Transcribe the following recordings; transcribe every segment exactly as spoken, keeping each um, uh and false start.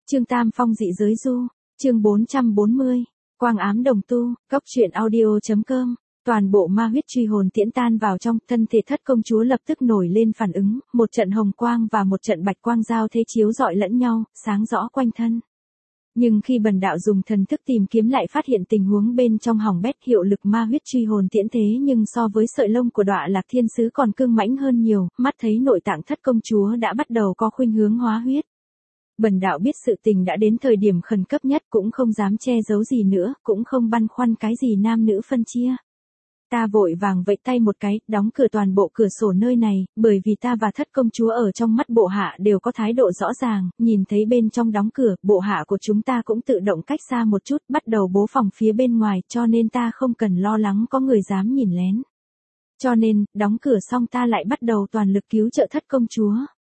Chương Tam Phong dị giới du, chương bốn trăm bốn mươi, Quang ám đồng tu, cốc truyện audio.com, toàn bộ ma huyết truy hồn tiễn tan vào trong, thân thể thất công chúa lập tức nổi lên phản ứng, một trận hồng quang và một trận bạch quang giao thế chiếu rọi lẫn nhau, sáng rõ quanh thân. Nhưng khi bần đạo dùng thần thức tìm kiếm lại phát hiện tình huống bên trong hỏng bét, hiệu lực ma huyết truy hồn tiễn thế nhưng so với sợi lông của Đọa Lạc Thiên Sứ còn cương mãnh hơn nhiều, mắt thấy nội tạng thất công chúa đã bắt đầu có khuynh hướng hóa huyết. Bần đạo biết sự tình đã đến thời điểm khẩn cấp nhất, cũng không dám che giấu gì nữa, cũng không băn khoăn cái gì nam nữ phân chia. Ta vội vàng vẫy tay một cái, đóng cửa toàn bộ cửa sổ nơi này, bởi vì ta và thất công chúa ở trong mắt bộ hạ đều có thái độ rõ ràng, nhìn thấy bên trong đóng cửa, bộ hạ của chúng ta cũng tự động cách xa một chút, bắt đầu bố phòng phía bên ngoài, cho nên ta không cần lo lắng có người dám nhìn lén. Cho nên, đóng cửa xong ta lại bắt đầu toàn lực cứu trợ thất công chúa.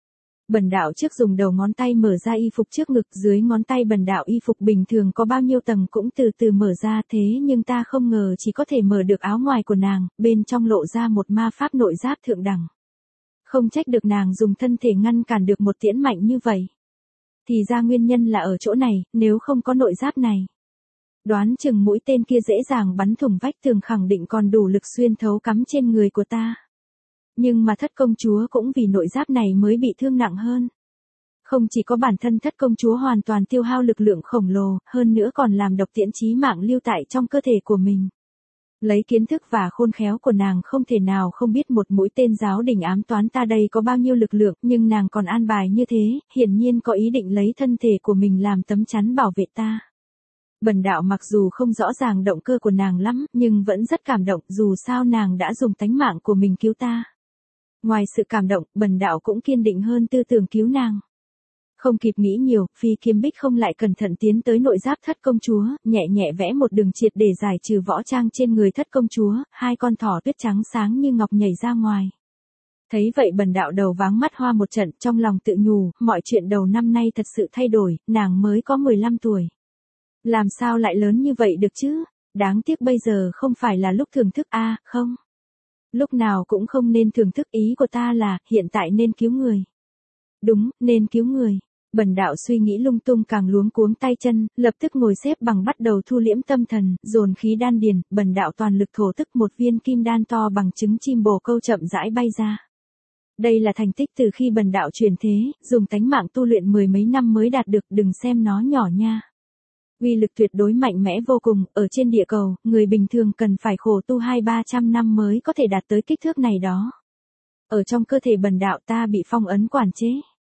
Bần đạo trước dùng đầu ngón tay mở ra y phục trước ngực, dưới ngón tay bần đạo y phục bình thường có bao nhiêu tầng cũng từ từ mở ra, thế nhưng ta không ngờ chỉ có thể mở được áo ngoài của nàng, bên trong lộ ra một ma pháp nội giáp thượng đẳng. Không trách được nàng dùng thân thể ngăn cản được một tiễn mạnh như vậy. Thì ra nguyên nhân là ở chỗ này, nếu không có nội giáp này. Đoán chừng mũi tên kia dễ dàng bắn thủng vách tường, khẳng định còn đủ lực xuyên thấu cắm trên người của ta. Nhưng mà thất công chúa cũng vì nội giáp này mới bị thương nặng hơn. Không chỉ có bản thân thất công chúa hoàn toàn tiêu hao lực lượng khổng lồ, hơn nữa còn làm độc tiễn chí mạng lưu tại trong cơ thể của mình. Lấy kiến thức và khôn khéo của nàng không thể nào không biết một mũi tên giáo đỉnh ám toán ta đây có bao nhiêu lực lượng, nhưng nàng còn an bài như thế, hiển nhiên có ý định lấy thân thể của mình làm tấm chắn bảo vệ ta. Bần đạo mặc dù không rõ ràng động cơ của nàng lắm, nhưng vẫn rất cảm động, dù sao nàng đã dùng tánh mạng của mình cứu ta. Ngoài sự cảm động, bần đạo cũng kiên định hơn tư tưởng cứu nàng. Không kịp nghĩ nhiều, Phi Kiếm Bích không lại cẩn thận tiến tới nội giáp thất công chúa, nhẹ nhẹ vẽ một đường triệt để giải trừ võ trang trên người thất công chúa, hai con thỏ tuyết trắng sáng như ngọc nhảy ra ngoài. Thấy vậy bần đạo đầu váng mắt hoa một trận, trong lòng tự nhủ, mọi chuyện đầu năm nay thật sự thay đổi, nàng mới có mười lăm tuổi. Làm sao lại lớn như vậy được chứ? Đáng tiếc bây giờ không phải là lúc thưởng thức a, à, không. Lúc nào cũng không nên thưởng thức, ý của ta là, hiện tại nên cứu người. Đúng, nên cứu người. Bần đạo suy nghĩ lung tung càng luống cuống tay chân, lập tức ngồi xếp bằng bắt đầu thu liễm tâm thần, dồn khí đan điền, bần đạo toàn lực thổ tức, một viên kim đan to bằng trứng chim bồ câu chậm rãi bay ra. Đây là thành tích từ khi bần đạo truyền thế, dùng tánh mạng tu luyện mười mấy năm mới đạt được, đừng xem nó nhỏ nha. Uy lực tuyệt đối mạnh mẽ vô cùng, ở trên địa cầu, người bình thường cần phải khổ tu hai ba trăm năm mới có thể đạt tới kích thước này đó. Ở trong cơ thể bần đạo ta bị phong ấn quản chế.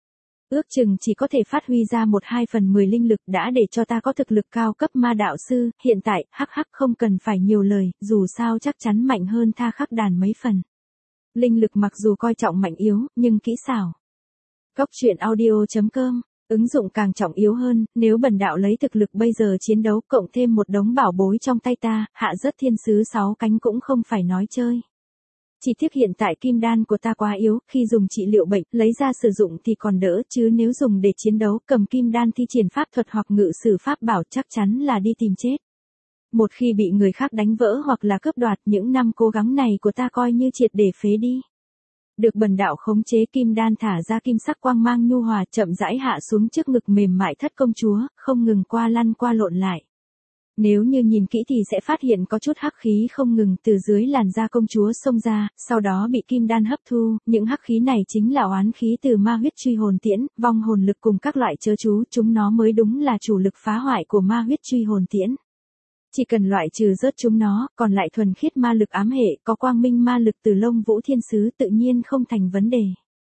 Ước chừng chỉ có thể phát huy ra một hai phần mười linh lực, đã để cho ta có thực lực cao cấp ma đạo sư, hiện tại, hắc hắc không cần phải nhiều lời, dù sao chắc chắn mạnh hơn Tha Khắc Đàn mấy phần. Linh lực mặc dù coi trọng mạnh yếu, nhưng kỹ xảo. Cốc truyện audio.com, ứng dụng càng trọng yếu hơn, nếu bần đạo lấy thực lực bây giờ chiến đấu cộng thêm một đống bảo bối trong tay ta, hạ rất thiên sứ sáu cánh cũng không phải nói chơi. Chỉ tiếc hiện tại kim đan của ta quá yếu, khi dùng trị liệu bệnh, lấy ra sử dụng thì còn đỡ, chứ nếu dùng để chiến đấu, cầm kim đan thi triển pháp thuật hoặc ngự sử pháp bảo chắc chắn là đi tìm chết. Một khi bị người khác đánh vỡ hoặc là cướp đoạt, những năm cố gắng này của ta coi như triệt để phế đi. Được bần đạo khống chế kim đan thả ra kim sắc quang mang nhu hòa, chậm rãi hạ xuống trước ngực mềm mại thất công chúa, không ngừng qua lăn qua lộn lại. Nếu như nhìn kỹ thì sẽ phát hiện có chút hắc khí không ngừng từ dưới làn da công chúa xông ra, sau đó bị kim đan hấp thu, những hắc khí này chính là oán khí từ ma huyết truy hồn tiễn, vong hồn lực cùng các loại chớ chú, chúng nó mới đúng là chủ lực phá hoại của ma huyết truy hồn tiễn. Chỉ cần loại trừ rớt chúng nó, còn lại thuần khiết ma lực ám hệ, có quang minh ma lực từ Lông Vũ Thiên Sứ tự nhiên không thành vấn đề.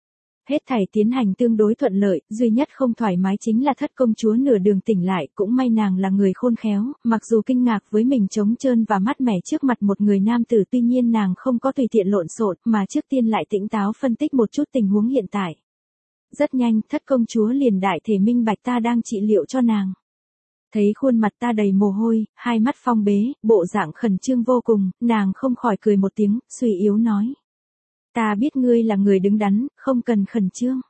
Hết thảy tiến hành tương đối thuận lợi, duy nhất không thoải mái chính là thất công chúa nửa đường tỉnh lại, cũng may nàng là người khôn khéo, mặc dù kinh ngạc với mình trống trơn và mát mẻ trước mặt một người nam tử, tuy nhiên nàng không có tùy tiện lộn xộn, mà trước tiên lại tỉnh táo phân tích một chút tình huống hiện tại. Rất nhanh, thất công chúa liền đại thể minh bạch ta đang trị liệu cho nàng. Thấy khuôn mặt ta đầy mồ hôi, hai mắt phong bế, bộ dạng khẩn trương vô cùng, nàng không khỏi cười một tiếng, suy yếu nói. Ta biết ngươi là người đứng đắn, không cần khẩn trương.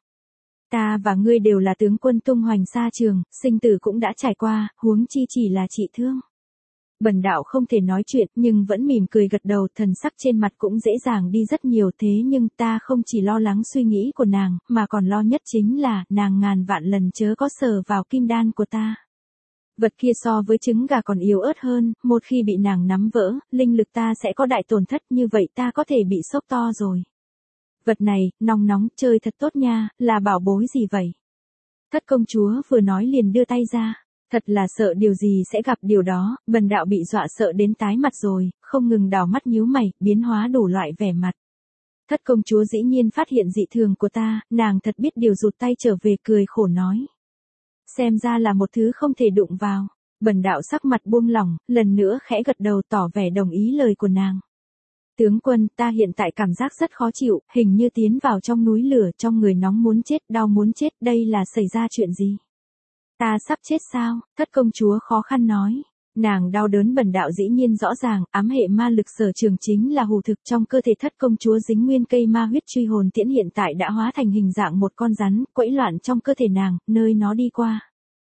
Ta và ngươi đều là tướng quân tung hoành xa trường, sinh tử cũng đã trải qua, huống chi chỉ là trị thương. Bần đạo không thể nói chuyện nhưng vẫn mỉm cười gật đầu, thần sắc trên mặt cũng dễ dàng đi rất nhiều. Thế nhưng ta không chỉ lo lắng suy nghĩ của nàng, mà còn lo nhất chính là nàng ngàn vạn lần chớ có sờ vào kim đan của ta. Vật kia so với trứng gà còn yếu ớt hơn, một khi bị nàng nắm vỡ, linh lực ta sẽ có đại tổn thất, như vậy ta có thể bị sốc to rồi. Vật này, nóng nóng, chơi thật tốt nha, là bảo bối gì vậy? Thất công chúa vừa nói liền đưa tay ra. Thật là sợ điều gì sẽ gặp điều đó, bần đạo bị dọa sợ đến tái mặt rồi, không ngừng đảo mắt nhíu mày, biến hóa đủ loại vẻ mặt. Thất công chúa dĩ nhiên phát hiện dị thường của ta, nàng thật biết điều, rụt tay trở về cười khổ nói. Xem ra là một thứ không thể đụng vào. Bần đạo sắc mặt buông lỏng, lần nữa khẽ gật đầu tỏ vẻ đồng ý lời của nàng. Tướng quân, ta hiện tại cảm giác rất khó chịu, hình như tiến vào trong núi lửa, trong người nóng muốn chết, đau muốn chết, đây là xảy ra chuyện gì? Ta sắp chết sao? Thất công chúa khó khăn nói. Nàng đau đớn bần đạo dĩ nhiên rõ ràng, ám hệ ma lực sở trường chính là hù thực, trong cơ thể thất công chúa dính nguyên cây ma huyết truy hồn tiễn hiện tại đã hóa thành hình dạng một con rắn, quẫy loạn trong cơ thể nàng, nơi nó đi qua.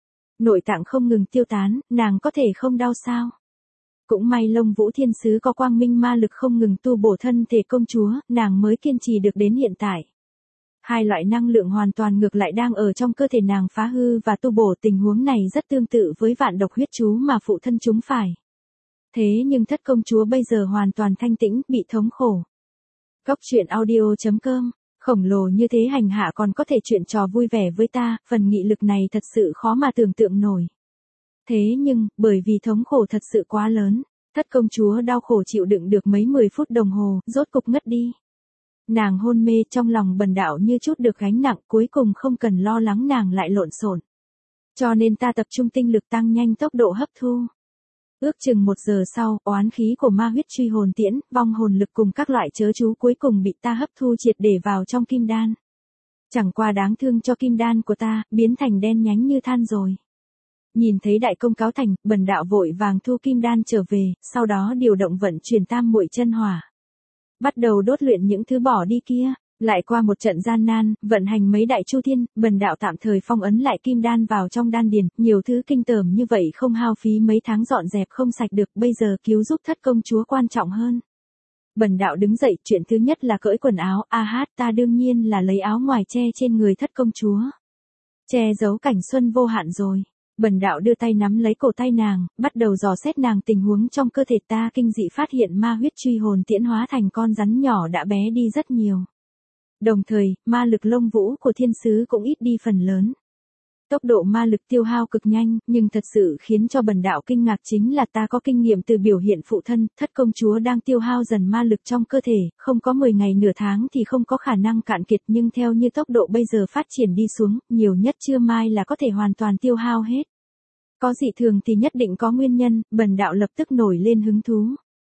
Nội tạng không ngừng tiêu tán, nàng có thể không đau sao? Cũng may Lông Vũ Thiên Sứ có quang minh ma lực không ngừng tu bổ thân thể công chúa, nàng mới kiên trì được đến hiện tại. Hai loại năng lượng hoàn toàn ngược lại đang ở trong cơ thể nàng phá hư và tu bổ, tình huống này rất tương tự với vạn độc huyết chú mà phụ thân chúng phải. Thế nhưng thất công chúa bây giờ hoàn toàn thanh tĩnh, bị thống khổ. Góc truyện audio chấm com, khổng lồ như thế hành hạ còn có thể chuyện trò vui vẻ với ta, phần nghị lực này thật sự khó mà tưởng tượng nổi. Thế nhưng, bởi vì thống khổ thật sự quá lớn, thất công chúa đau khổ chịu đựng được mấy mười phút đồng hồ, rốt cục ngất đi. Nàng hôn mê, trong lòng bần đạo như chút được gánh nặng, cuối cùng không cần lo lắng nàng lại lộn xộn. Cho nên ta tập trung tinh lực tăng nhanh tốc độ hấp thu. Ước chừng một giờ sau, oán khí của ma huyết truy hồn tiễn, vong hồn lực cùng các loại chớ chú cuối cùng bị ta hấp thu triệt để vào trong kim đan. Chẳng qua đáng thương cho kim đan của ta, biến thành đen nhánh như than rồi. Nhìn thấy đại công cáo thành, bần đạo vội vàng thu kim đan trở về, sau đó điều động vận chuyển tam muội chân hỏa. Bắt đầu đốt luyện những thứ bỏ đi kia, lại qua một trận gian nan, vận hành mấy đại chu thiên, bần đạo tạm thời phong ấn lại kim đan vào trong đan điền, nhiều thứ kinh tởm như vậy không hao phí mấy tháng dọn dẹp không sạch được, bây giờ cứu giúp thất công chúa quan trọng hơn. Bần đạo đứng dậy, chuyện thứ nhất là cởi quần áo, a hát ta đương nhiên là lấy áo ngoài che trên người thất công chúa. Che giấu cảnh xuân vô hạn rồi. Bần đạo đưa tay nắm lấy cổ tay nàng, bắt đầu dò xét nàng tình huống trong cơ thể ta, kinh dị phát hiện ma huyết truy hồn tiễn hóa thành con rắn nhỏ đã bé đi rất nhiều. Đồng thời, ma lực Lông Vũ của thiên sứ cũng ít đi phần lớn. Tốc độ ma lực tiêu hao cực nhanh, nhưng thật sự khiến cho bần đạo kinh ngạc chính là ta có kinh nghiệm từ biểu hiện phụ thân, thất công chúa đang tiêu hao dần ma lực trong cơ thể, không có mười ngày nửa tháng thì không có khả năng cạn kiệt, nhưng theo như tốc độ bây giờ phát triển đi xuống, nhiều nhất trưa mai là có thể hoàn toàn tiêu hao hết. Có dị thường thì nhất định có nguyên nhân, bần đạo lập tức nổi lên hứng thú.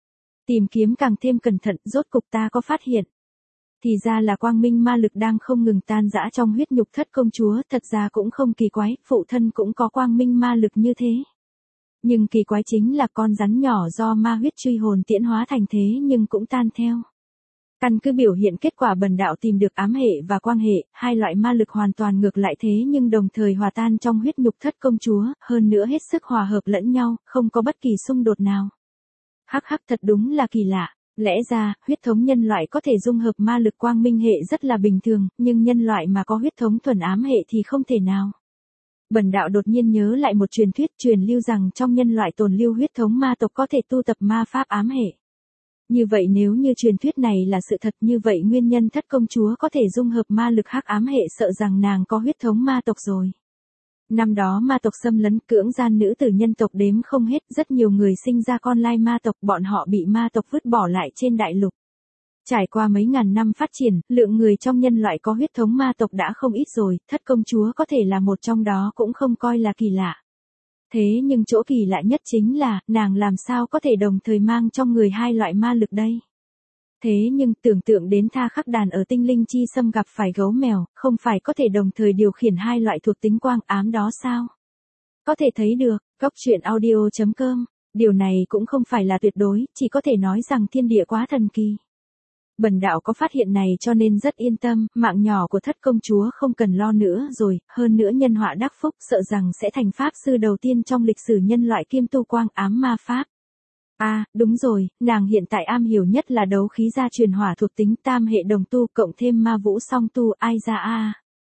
Tìm kiếm càng thêm cẩn thận, rốt cục ta có phát hiện. Thì ra là quang minh ma lực đang không ngừng tan rã trong huyết nhục thất công chúa, thật ra cũng không kỳ quái, phụ thân cũng có quang minh ma lực như thế. Nhưng kỳ quái chính là con rắn nhỏ do ma huyết truy hồn tiễn hóa thành thế nhưng cũng tan theo. Căn cứ biểu hiện kết quả bần đạo tìm được ám hệ và quang hệ, hai loại ma lực hoàn toàn ngược lại thế nhưng đồng thời hòa tan trong huyết nhục thất công chúa, hơn nữa hết sức hòa hợp lẫn nhau, không có bất kỳ xung đột nào. Hắc hắc thật đúng là kỳ lạ. Lẽ ra, huyết thống nhân loại có thể dung hợp ma lực quang minh hệ rất là bình thường, nhưng nhân loại mà có huyết thống thuần ám hệ thì không thể nào. Bần đạo đột nhiên nhớ lại một truyền thuyết truyền lưu rằng trong nhân loại tồn lưu huyết thống ma tộc có thể tu tập ma pháp ám hệ. Như vậy nếu như truyền thuyết này là sự thật, như vậy nguyên nhân thất công chúa có thể dung hợp ma lực hắc ám hệ, sợ rằng nàng có huyết thống ma tộc rồi. Năm đó ma tộc xâm lấn cưỡng gian nữ tử nhân tộc đếm không hết, rất nhiều người sinh ra con lai ma tộc, bọn họ bị ma tộc vứt bỏ lại trên đại lục. Trải qua mấy ngàn năm phát triển, lượng người trong nhân loại có huyết thống ma tộc đã không ít rồi, thất công chúa có thể là một trong đó cũng không coi là kỳ lạ. Thế nhưng chỗ kỳ lạ nhất chính là, nàng làm sao có thể đồng thời mang trong người hai loại ma lực đây? Thế nhưng tưởng tượng đến Tha Khắc Đàn ở Tinh Linh Chi Sâm gặp phải gấu mèo, không phải có thể đồng thời điều khiển hai loại thuộc tính quang ám đó sao? Có thể thấy được, góc truyện audio chấm com, điều này cũng không phải là tuyệt đối, chỉ có thể nói rằng thiên địa quá thần kỳ. Bần đạo có phát hiện này cho nên rất yên tâm, mạng nhỏ của thất công chúa không cần lo nữa rồi, hơn nữa nhân họa đắc phúc, sợ rằng sẽ thành pháp sư đầu tiên trong lịch sử nhân loại kiêm tu quang ám ma pháp. À, đúng rồi, nàng hiện tại am hiểu nhất là đấu khí gia truyền hỏa thuộc tính tam hệ đồng tu cộng thêm ma vũ song tu ai ra a.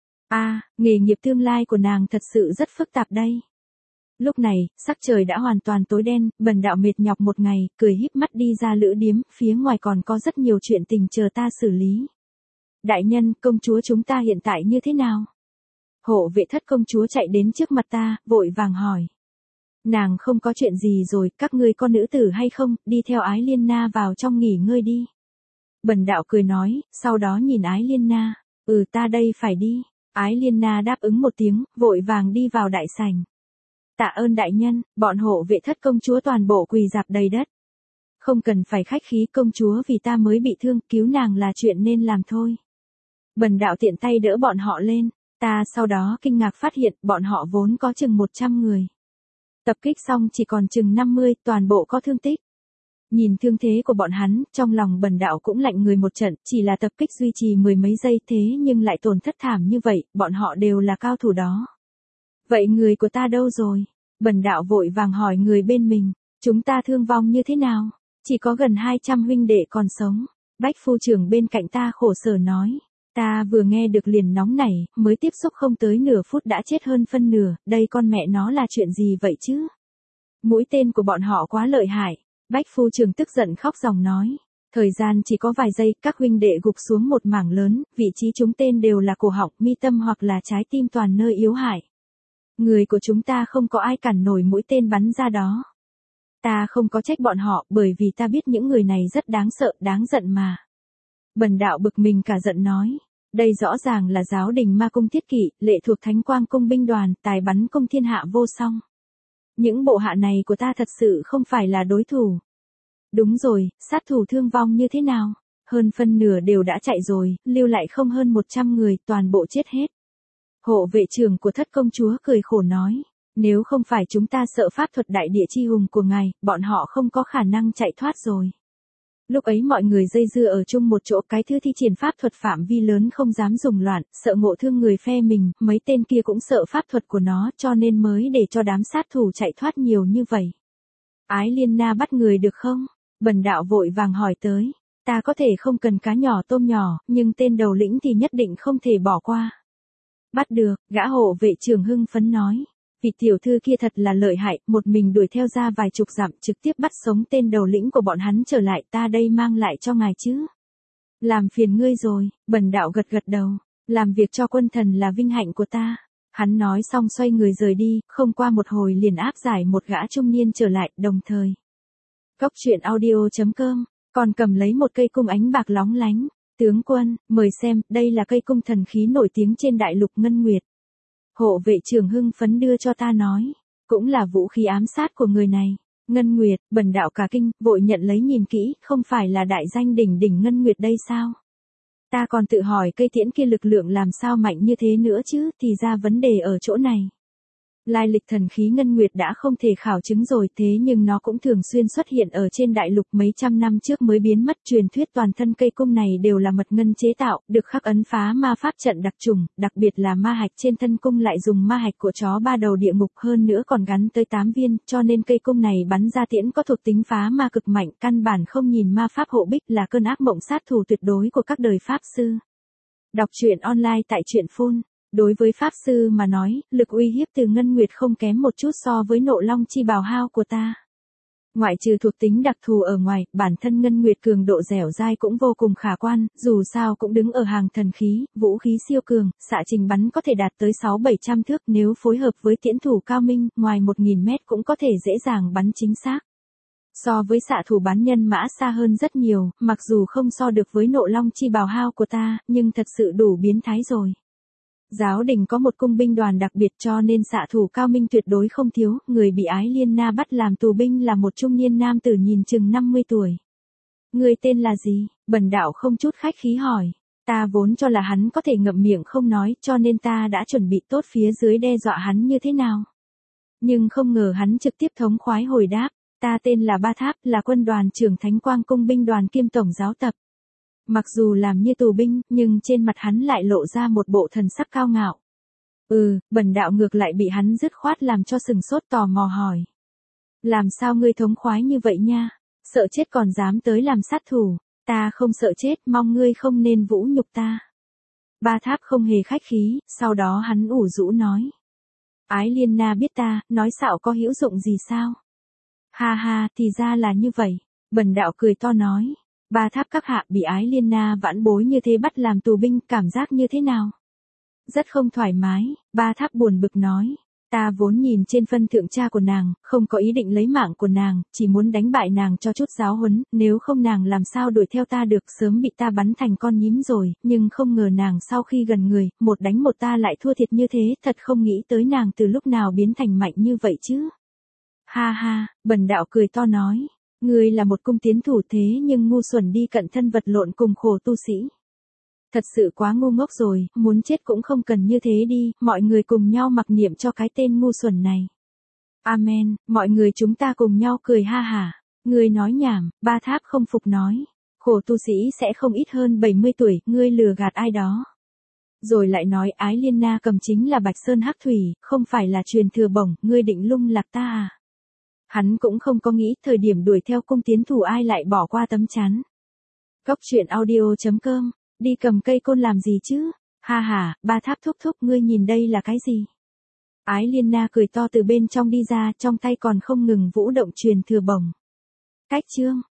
A, nghề nghiệp tương lai của nàng thật sự rất phức tạp đây. Lúc này, sắc trời đã hoàn toàn tối đen, Bần đạo mệt nhọc một ngày, cười híp mắt đi ra lữ điếm, phía ngoài còn có rất nhiều chuyện tình chờ ta xử lý. Đại nhân, công chúa chúng ta hiện tại như thế nào? Hộ vệ thất công chúa chạy đến trước mặt ta, vội vàng hỏi. Nàng không có chuyện gì rồi, các ngươi có nữ tử hay không, đi theo Ái Liên Na vào trong nghỉ ngơi đi. Bần đạo cười nói, sau đó nhìn Ái Liên Na, ừ ta đây phải đi. Ái Liên Na đáp ứng một tiếng, vội vàng đi vào đại sảnh. Tạ ơn đại nhân, bọn hộ vệ thất công chúa toàn bộ quỳ dạp đầy đất. Không cần phải khách khí công chúa vì ta mới bị thương, cứu nàng là chuyện nên làm thôi. Bần đạo tiện tay đỡ bọn họ lên, ta sau đó kinh ngạc phát hiện bọn họ vốn có chừng một trăm người. Tập kích xong chỉ còn chừng năm mươi, toàn bộ có thương tích. Nhìn thương thế của bọn hắn, trong lòng bần đạo cũng lạnh người một trận, chỉ là tập kích duy trì mười mấy giây thế nhưng lại tổn thất thảm như vậy, bọn họ đều là cao thủ đó. Vậy người của ta đâu rồi? Bần đạo vội vàng hỏi người bên mình, chúng ta thương vong như thế nào? Chỉ có gần hai trăm huynh đệ còn sống. Bách phu trưởng bên cạnh ta khổ sở nói, ta vừa nghe được liền nóng nảy, mới tiếp xúc không tới nửa phút đã chết hơn phân nửa, đây con mẹ nó là chuyện gì vậy chứ? Mũi tên của bọn họ quá lợi hại. Bách phu trưởng tức giận khóc ròng nói, thời gian chỉ có vài giây, các huynh đệ gục xuống một mảng lớn, vị trí chúng tên đều là cổ họng, mi tâm hoặc là trái tim toàn nơi yếu hại. Người của chúng ta không có ai cản nổi mũi tên bắn ra đó. Ta không có trách bọn họ, bởi vì ta biết những người này rất đáng sợ, đáng giận mà. Bần đạo bực mình cả giận nói, đây rõ ràng là giáo đình ma cung thiết kỷ, lệ thuộc thánh quang cung binh đoàn, tài bắn cung thiên hạ vô song. Những bộ hạ này của ta thật sự không phải là đối thủ. Đúng rồi, sát thủ thương vong như thế nào? Hơn phân nửa đều đã chạy rồi, lưu lại không hơn một trăm người, toàn bộ chết hết. Hộ vệ trưởng của thất công chúa cười khổ nói, nếu không phải chúng ta sợ pháp thuật đại địa chi hùng của ngài, bọn họ không có khả năng chạy thoát rồi. Lúc ấy mọi người dây dưa ở chung một chỗ, cái thứ thi triển pháp thuật phạm vi lớn không dám dùng loạn, sợ ngộ thương người phe mình, mấy tên kia cũng sợ pháp thuật của nó cho nên mới để cho đám sát thủ chạy thoát nhiều như vậy. Ái Liên Na bắt người được không? Bần đạo vội vàng hỏi tới, ta có thể không cần cá nhỏ tôm nhỏ, nhưng tên đầu lĩnh thì nhất định không thể bỏ qua. Bắt được, gã hộ vệ trưởng hưng phấn nói. Vị tiểu thư kia thật là lợi hại, một mình đuổi theo ra vài chục dặm trực tiếp bắt sống tên đầu lĩnh của bọn hắn trở lại, ta đây mang lại cho ngài chứ. Làm phiền ngươi rồi, bần đạo gật gật đầu, làm việc cho quân thần là vinh hạnh của ta. Hắn nói xong xoay người rời đi, không qua một hồi liền áp giải một gã trung niên trở lại, đồng thời. Cốc truyện audio chấm com, còn cầm lấy một cây cung ánh bạc lóng lánh. Tướng quân, mời xem, đây là cây cung thần khí nổi tiếng trên đại lục Ngân Nguyệt. Hộ vệ trưởng hưng phấn đưa cho ta nói, cũng là vũ khí ám sát của người này. Ngân Nguyệt, bần đạo cả kinh, vội nhận lấy nhìn kỹ, không phải là đại danh đỉnh đỉnh Ngân Nguyệt đây sao? Ta còn tự hỏi cây tiễn kia lực lượng làm sao mạnh như thế nữa chứ, thì ra vấn đề ở chỗ này. Lai lịch thần khí Ngân Nguyệt đã không thể khảo chứng rồi, thế nhưng nó cũng thường xuyên xuất hiện ở trên đại lục, mấy trăm năm trước mới biến mất. Truyền thuyết toàn thân cây cung này đều là mật ngân chế tạo, được khắc ấn phá ma pháp trận đặc trùng, đặc biệt là ma hạch trên thân cung lại dùng ma hạch của chó ba đầu địa ngục, hơn nữa còn gắn tới tám viên, cho nên cây cung này bắn ra tiễn có thuộc tính phá ma cực mạnh, căn bản không nhìn ma pháp hộ bích, là cơn ác mộng sát thủ tuyệt đối của các đời pháp sư. Đọc truyện online tại truyện phun. Đối với pháp sư mà nói, lực uy hiếp từ Ngân Nguyệt không kém một chút so với nộ long chi bào hao của ta. Ngoại trừ thuộc tính đặc thù ở ngoài, bản thân Ngân Nguyệt cường độ dẻo dai cũng vô cùng khả quan, dù sao cũng đứng ở hàng thần khí, vũ khí siêu cường, xạ trình bắn có thể đạt tới sáu bảy trăm thước, nếu phối hợp với tiễn thủ cao minh, ngoài một nghìn mét cũng có thể dễ dàng bắn chính xác. So với xạ thủ bắn nhân mã xa hơn rất nhiều, mặc dù không so được với nộ long chi bào hao của ta, nhưng thật sự đủ biến thái rồi. Giáo đình có một cung binh đoàn đặc biệt cho nên xạ thủ cao minh tuyệt đối không thiếu, người bị Ái Liên Na bắt làm tù binh là một trung niên nam tử nhìn chừng năm mươi tuổi. Người tên là gì? Bần đạo không chút khách khí hỏi. Ta vốn cho là hắn có thể ngậm miệng không nói, cho nên ta đã chuẩn bị tốt phía dưới đe dọa hắn như thế nào. Nhưng không ngờ hắn trực tiếp thống khoái hồi đáp, ta tên là Ba Tháp, là quân đoàn trưởng Thánh Quang cung binh đoàn kiêm tổng giáo tập. Mặc dù làm như tù binh, nhưng trên mặt hắn lại lộ ra một bộ thần sắc cao ngạo. Ừ, bần đạo ngược lại bị hắn dứt khoát làm cho sừng sốt tò mò hỏi. Làm sao ngươi thống khoái như vậy nha? Sợ chết còn dám tới làm sát thủ. Ta không sợ chết, mong ngươi không nên vũ nhục ta. Ba Tháp không hề khách khí, sau đó hắn ủ rũ nói. Ái Liên Na biết ta, nói xạo có hữu dụng gì sao? Ha ha, thì ra là như vậy. Bần đạo cười to nói. Ba Tháp các hạ bị Ái Liên Na vãn bối như thế bắt làm tù binh, cảm giác như thế nào? Rất không thoải mái, Ba Tháp buồn bực nói. Ta vốn nhìn trên phân thượng cha của nàng, không có ý định lấy mạng của nàng, chỉ muốn đánh bại nàng cho chút giáo huấn, nếu không nàng làm sao đuổi theo ta được, sớm bị ta bắn thành con nhím rồi, nhưng không ngờ nàng sau khi gần người, một đánh một ta lại thua thiệt như thế, thật không nghĩ tới nàng từ lúc nào biến thành mạnh như vậy chứ. Ha ha, bần đạo cười to nói, ngươi là một cung tiến thủ thế nhưng ngu xuẩn đi cận thân vật lộn cùng khổ tu sĩ. Thật sự quá ngu ngốc rồi, muốn chết cũng không cần như thế đi, mọi người cùng nhau mặc niệm cho cái tên ngu xuẩn này. Amen, mọi người chúng ta cùng nhau cười ha hả. Ngươi nói nhảm, Ba Tháp không phục nói. Khổ tu sĩ sẽ không ít hơn bảy mươi tuổi, ngươi lừa gạt ai đó. Rồi lại nói Ái Liên Na cầm chính là Bạch Sơn Hắc Thủy, không phải là truyền thừa bổng, ngươi định lung lạc ta à? Hắn cũng không có nghĩ thời điểm đuổi theo cung tiến thủ ai lại bỏ qua tấm chắn. Góc truyện audio chấm com. Đi cầm cây côn làm gì chứ? Ha ha, Ba Tháp thúc thúc ngươi nhìn đây là cái gì? Ái Liên Na cười to từ bên trong đi ra, trong tay còn không ngừng vũ động truyền thừa bổng. Cách chương.